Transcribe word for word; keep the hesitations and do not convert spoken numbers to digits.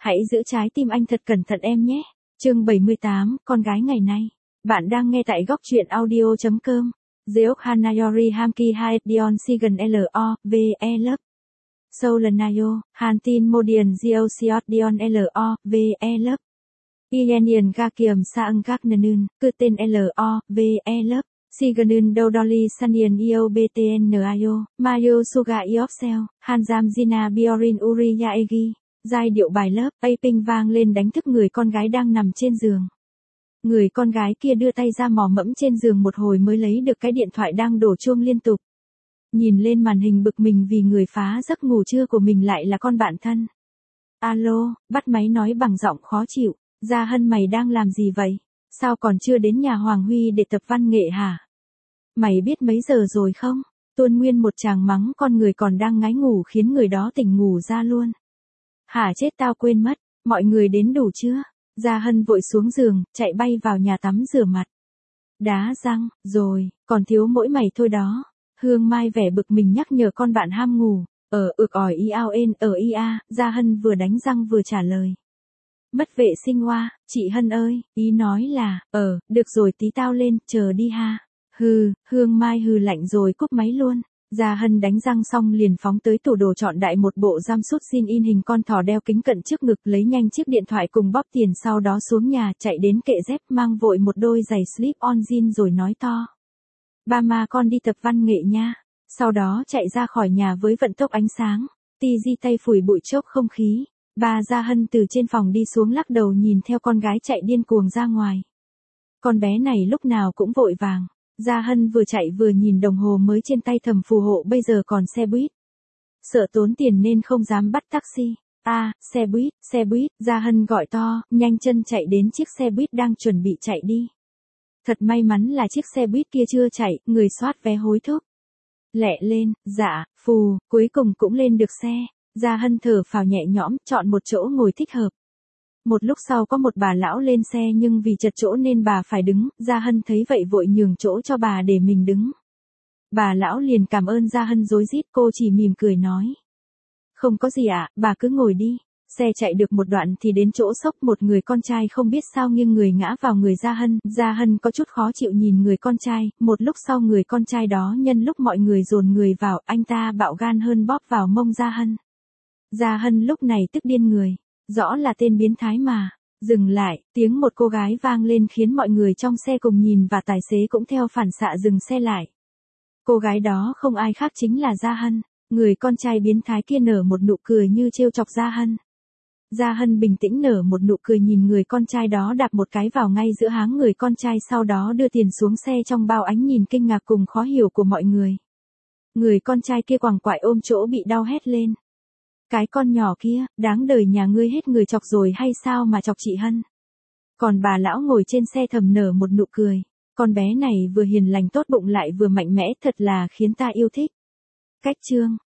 Hãy giữ trái tim anh thật cẩn thận em nhé. Chương bảy mươi tám, con gái ngày nay. Bạn đang nghe tại góc truyện audio chấm com. Geok Hanayori Hamki Haedion Sigan Lo, V E Love. Solanayo, Hantin Modian Geosiot Dion Lo, V E Love. Ienian Gakium Saang Kaknanun, Cuten Lo, V E Love. Siganun Dodoli Sanian Io Btnayo, Mayo Suga Iopsel, Hanjam Zina Biorin Uri Yaegi. Giai điệu bài lớp, Aping vang lên đánh thức người con gái đang nằm trên giường. Người con gái kia đưa tay ra mò mẫm trên giường một hồi mới lấy được cái điện thoại đang đổ chuông liên tục. Nhìn lên màn hình bực mình vì người phá giấc ngủ trưa của mình lại là con bạn thân. Alo, bắt máy nói bằng giọng khó chịu. Gia Hân mày đang làm gì vậy? Sao còn chưa đến nhà Hoàng Huy để tập văn nghệ hả? Mày biết mấy giờ rồi không? Tuôn nguyên một tràng mắng con người còn đang ngái ngủ khiến người đó tỉnh ngủ ra luôn. Hả chết tao quên mất, mọi người đến đủ chưa? Gia Hân vội xuống giường, chạy bay vào nhà tắm rửa mặt. Đá răng, rồi, còn thiếu mỗi mày thôi đó. Hương Mai vẻ bực mình nhắc nhở con bạn ham ngủ. Ở ực ỏi y ao ên ở ia, Gia Hân vừa đánh răng vừa trả lời. Mất vệ sinh hoa, chị Hân ơi, ý nói là, ờ, được rồi tí tao lên, chờ đi ha. Hừ, Hương Mai hừ lạnh rồi cúp máy luôn. Gia Hân đánh răng xong liền phóng tới tủ đồ chọn đại một bộ jumpsuit jean in hình con thỏ đeo kính cận trước ngực, lấy nhanh chiếc điện thoại cùng bóp tiền, sau đó xuống nhà chạy đến kệ dép mang vội một đôi giày slip on jean rồi nói to. Ba ma con đi tập văn nghệ nha. Sau đó chạy ra khỏi nhà với vận tốc ánh sáng. Ti di tay phủi bụi chốc không khí. Bà Gia Hân từ trên phòng đi xuống lắc đầu nhìn theo con gái chạy điên cuồng ra ngoài. Con bé này lúc nào cũng vội vàng. Gia Hân vừa chạy vừa nhìn đồng hồ mới trên tay thầm phù hộ bây giờ còn xe buýt. Sợ tốn tiền nên không dám bắt taxi. À, xe buýt, xe buýt, Gia Hân gọi to, nhanh chân chạy đến chiếc xe buýt đang chuẩn bị chạy đi. Thật may mắn là chiếc xe buýt kia chưa chạy, người soát vé hối thúc. Lẹ lên, dạ, phù, cuối cùng cũng lên được xe. Gia Hân thở phào nhẹ nhõm, chọn một chỗ ngồi thích hợp. Một lúc sau có một bà lão lên xe nhưng vì chật chỗ nên bà phải đứng, Gia Hân thấy vậy vội nhường chỗ cho bà để mình đứng. Bà lão liền cảm ơn Gia Hân rối rít, cô chỉ mỉm cười nói. Không có gì ạ, à, bà cứ ngồi đi. Xe chạy được một đoạn thì đến chỗ sốc, một người con trai không biết sao nghiêng người ngã vào người Gia Hân. Gia Hân có chút khó chịu nhìn người con trai, một lúc sau người con trai đó nhân lúc mọi người dồn người vào, anh ta bạo gan hơn bóp vào mông Gia Hân. Gia Hân lúc này tức điên người. Rõ là tên biến thái mà. Dừng lại, tiếng một cô gái vang lên khiến mọi người trong xe cùng nhìn và tài xế cũng theo phản xạ dừng xe lại. Cô gái đó không ai khác chính là Gia Hân. Người con trai biến thái kia nở một nụ cười như trêu chọc Gia Hân. Gia Hân bình tĩnh nở một nụ cười nhìn người con trai đó đạp một cái vào ngay giữa háng người con trai, sau đó đưa tiền xuống xe trong bao ánh nhìn kinh ngạc cùng khó hiểu của mọi người. Người con trai kia quằn quại ôm chỗ bị đau hét lên. Cái con nhỏ kia, đáng đời nhà ngươi hết người chọc rồi hay sao mà chọc chị Hân. Còn bà lão ngồi trên xe thầm nở một nụ cười. Con bé này vừa hiền lành tốt bụng lại vừa mạnh mẽ, thật là khiến ta yêu thích. Cách chương.